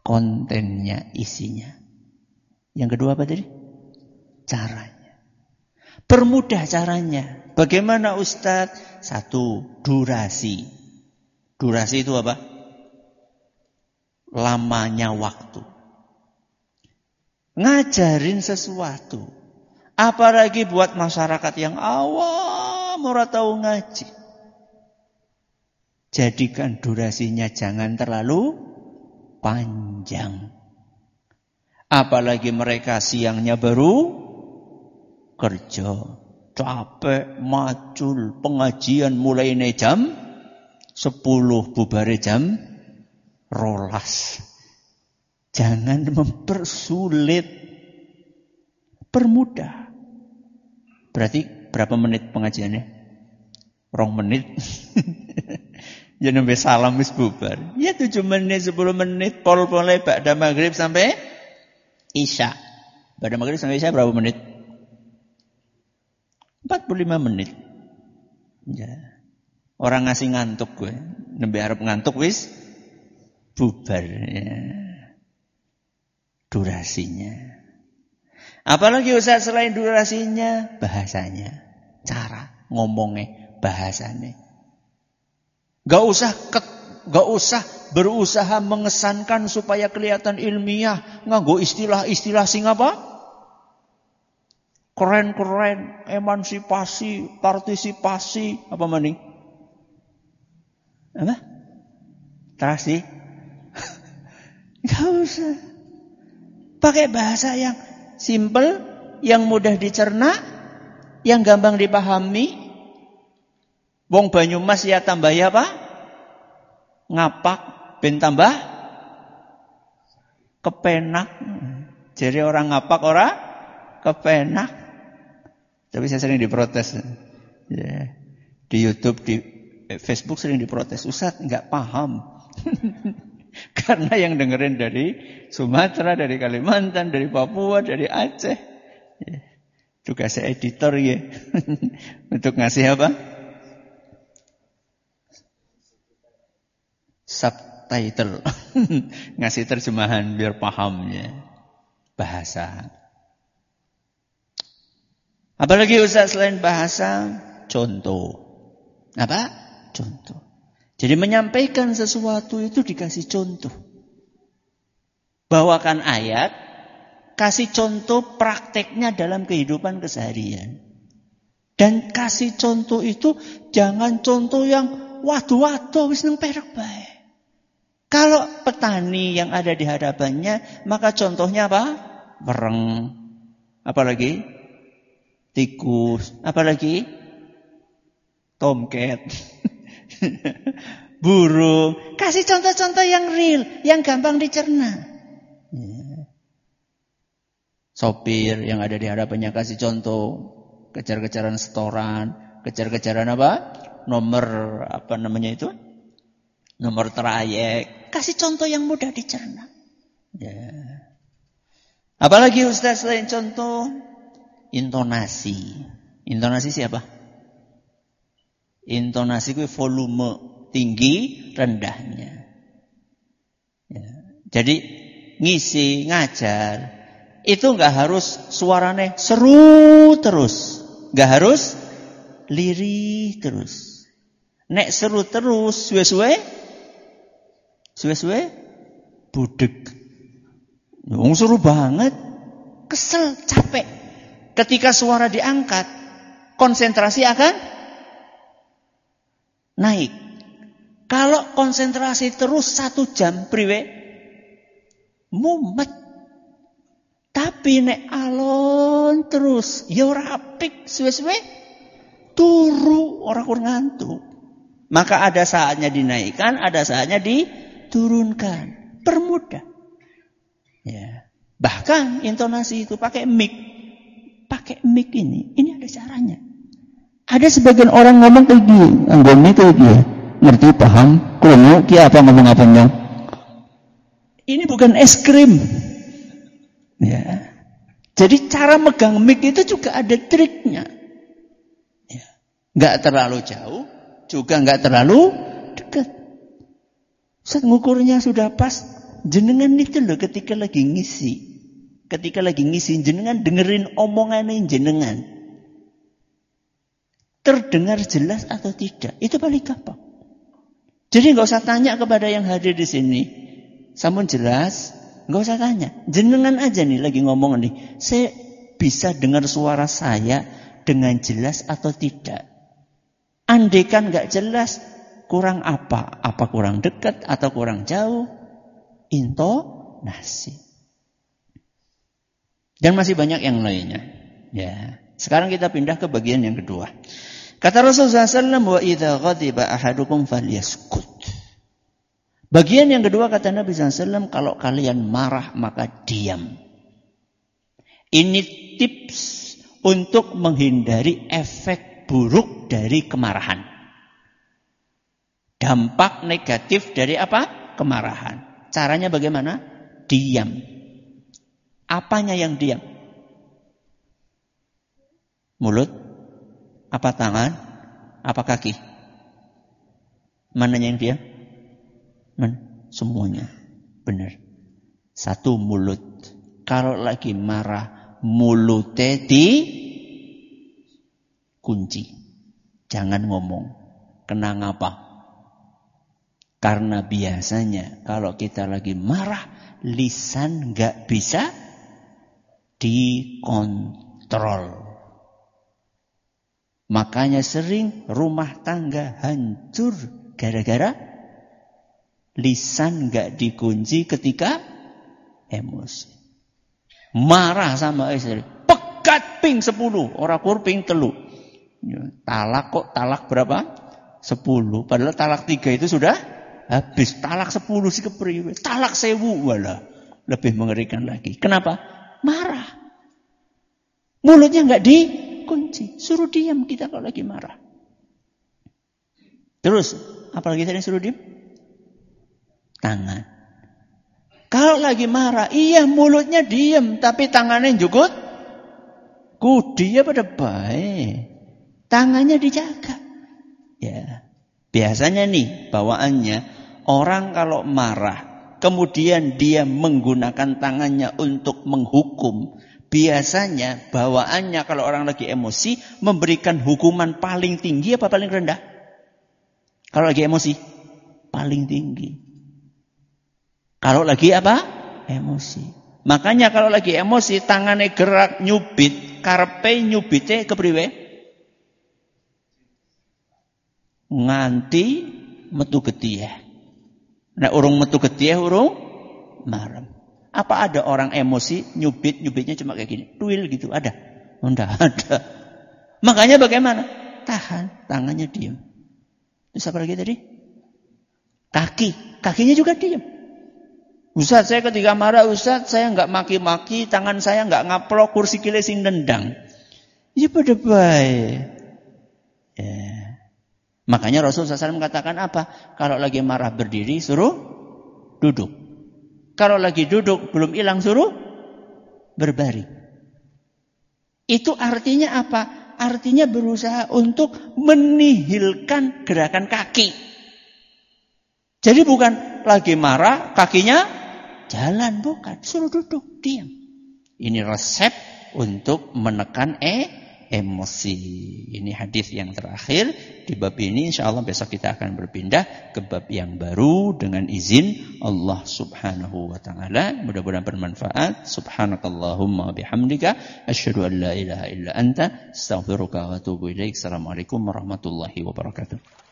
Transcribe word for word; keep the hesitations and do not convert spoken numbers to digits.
kontennya, isinya. Yang kedua apa tadi? Caranya. Permudah caranya. Bagaimana Ustadz? Satu, durasi. Durasi itu apa? Lamanya waktu. Ngajarin sesuatu. Apalagi buat masyarakat yang awam, ora tahu ngaji. Jadikan durasinya jangan terlalu panjang. Apalagi mereka siangnya baru kerja. Capek, macul, pengajian mulai jam sepuluh, bubare jam rolas. Jangan mempersulit. Permudah. Berarti berapa menit pengajiannya? Rong menit. Ya nembe salam wis bubar. Ya tujuh menit, sepuluh menit, pol-pole ba'da maghrib sampai isya. Ba'da maghrib sampai isya berapa menit? empat puluh lima menit. Ya. Orang ngasih ngantuk gue. Nembe arep ngantuk wis bubar. Ya. Durasinya. Apalagi Ustaz selain durasinya, bahasanya. Cara ngomongnya, bahasanya. Gak usah ket, gak usah berusaha mengesankan supaya kelihatan ilmiah. Nganggo istilah-istilah sing apa? Keren-keren, emansipasi, partisipasi, apa maning? Apa? Terasi? Gak usah. Pakai bahasa yang simple, yang mudah dicerna, yang gampang dipahami. Wong Banyumas ya tambah ya apa? Ngapak ben tambah kepenak. Jadi orang ngapak ora kepenak. Tapi saya sering diprotes. Ya. Di YouTube, di Facebook sering diprotes. Ustaz enggak paham. Karena yang dengerin dari Sumatera, dari Kalimantan, dari Papua, dari Aceh. Ya. Tugas saya editor ya. Untuk ngasih apa? Subtitle. Ngasih terjemahan biar pahamnya. Bahasa. Apalagi Ustaz selain bahasa, contoh. Apa? Contoh. Jadi menyampaikan sesuatu itu dikasih contoh. Bawakan ayat, kasih contoh prakteknya dalam kehidupan keseharian. Dan kasih contoh itu jangan contoh yang waduh-waduh wis nang perek bae. Kalau petani yang ada di hadapannya, maka contohnya apa? Wereng. Apalagi? Tikus. Apalagi? Tomcat. Burung. Kasih contoh-contoh yang real, yang gampang dicerna. Ya. Sopir yang ada di hadapannya kasih contoh. Kejar-kejaran setoran. Kejar-kejaran apa? Nomor apa namanya itu? Nomor trayek. Kasih contoh yang mudah dicerna. Ya. Apalagi Ustaz selain contoh? Intonasi. Intonasi siapa? Intonasi itu volume tinggi rendahnya. Ya. Jadi ngisi, ngajar. Itu enggak harus suaranya seru terus. Enggak harus lirih terus. Nek seru terus, suwe-suwe, suwe-suwe, budek. Wong seru banget, kesel, capek. Ketika suara diangkat, konsentrasi akan naik. Kalau konsentrasi terus satu jam, priwe, mumet. Tapi nek alon terus, ya ora apik, suwe-suwe, turu, orang kurang ngantuk. Maka ada saatnya dinaikkan, ada saatnya diturunkan. Permudah. Ya. Bahkan intonasi itu pakai mic. Pakai mic ini, ini ada caranya. Ada sebagian orang ngomong kayak gini, anggone kayak gini. Ngerti, paham, krungu, ki apa ngomong apanya. Ini bukan es krim. Ya. Jadi cara megang mic itu juga ada triknya. Enggak terlalu jauh, juga enggak terlalu dekat. Set ngukurnya sudah pas, jenengan itu loh ketika lagi ngisi. Ketika lagi ngisi jenengan dengerin omongannya jenengan. Terdengar jelas atau tidak? Itu paling gampang. Jadi nggak usah tanya kepada yang hadir di sini. Sampun jelas, nggak usah tanya. Jenengan aja nih lagi ngomong nih. Saya bisa dengar suara saya dengan jelas atau tidak? Andaikan nggak jelas, kurang apa? Apa kurang dekat atau kurang jauh? Intonasi. Dan masih banyak yang lainnya. Ya. Sekarang kita pindah ke bagian yang kedua. Kata Rasulullah shallallahu alaihi wasallam, wa idza ghadiba ahadukum falyaskut. Bagian yang kedua kata Nabi shallallahu alaihi wasallam, kalau kalian marah maka diam. Ini tips untuk menghindari efek buruk dari kemarahan. Dampak negatif dari apa? Kemarahan. Caranya bagaimana? Diam. Apanya yang diam? Mulut? Apa tangan? Apa kaki? Mananya yang diam? Man, semuanya. Benar. Satu mulut. Kalau lagi marah, mulutnya di kunci. Jangan ngomong. Kenang apa? Karena biasanya kalau kita lagi marah, lisan nggak bisa dikontrol. Makanya sering rumah tangga hancur gara-gara lisan nggak dikunci ketika emosi. Marah sama istri, pekat ping sepuluh, orang kurping telu. Talak kok talak berapa? Sepuluh. Padahal talak tiga itu sudah habis. Talak sepuluh sih kepriwe. Talak sewu, walah. Lebih mengerikan lagi. Kenapa? Marah. Mulutnya nggak dikunci. Suruh diam kita kalau lagi marah. Terus, apalagi tadi suruh diam? Tangan. Kalau lagi marah, iya mulutnya diam, tapi tangannya jukut. Kudi ya pada baik. Tangannya dijaga. Ya. Biasanya nih bawaannya orang kalau marah kemudian dia menggunakan tangannya untuk menghukum. Biasanya bawaannya kalau orang lagi emosi memberikan hukuman paling tinggi apa paling rendah? Kalau lagi emosi paling tinggi. Kalau lagi apa? Emosi. Makanya kalau lagi emosi tangannya gerak nyubit, karepe nyubite kepriwe? Nganti metu getih. Nah, urung metu getih urung marem. Apa ada orang emosi nyubit nyubitnya cuma kayak gini, tuil gitu ada? Enggak ada. Makanya bagaimana? Tahan, tangannya diam. Terus apa lagi tadi? Kaki, kakinya juga diam. Ustaz, saya ketika marah, Ustaz, saya enggak maki-maki, tangan saya enggak ngaplok, kursi kile sing nendang. Ya pada baik. Ya. Makanya Rasulullah shallallahu alaihi wasallam mengatakan apa? Kalau lagi marah berdiri, suruh duduk. Kalau lagi duduk, belum hilang, suruh berbaring. Itu artinya apa? Artinya berusaha untuk menihilkan gerakan kaki. Jadi bukan lagi marah, kakinya jalan. Bukan. Suruh duduk, diam. Ini resep untuk menekan eh emosi. Ini hadis yang terakhir di bab ini. Insyaallah besok kita akan berpindah ke bab yang baru dengan izin Allah Subhanahu wa taala. Mudah-mudahan bermanfaat. Subhanakallahumma bihamdika asyhadu an la ilaha illa anta astaghfiruka wa atubu ilaik. Assalamualaikum warahmatullahi wabarakatuh.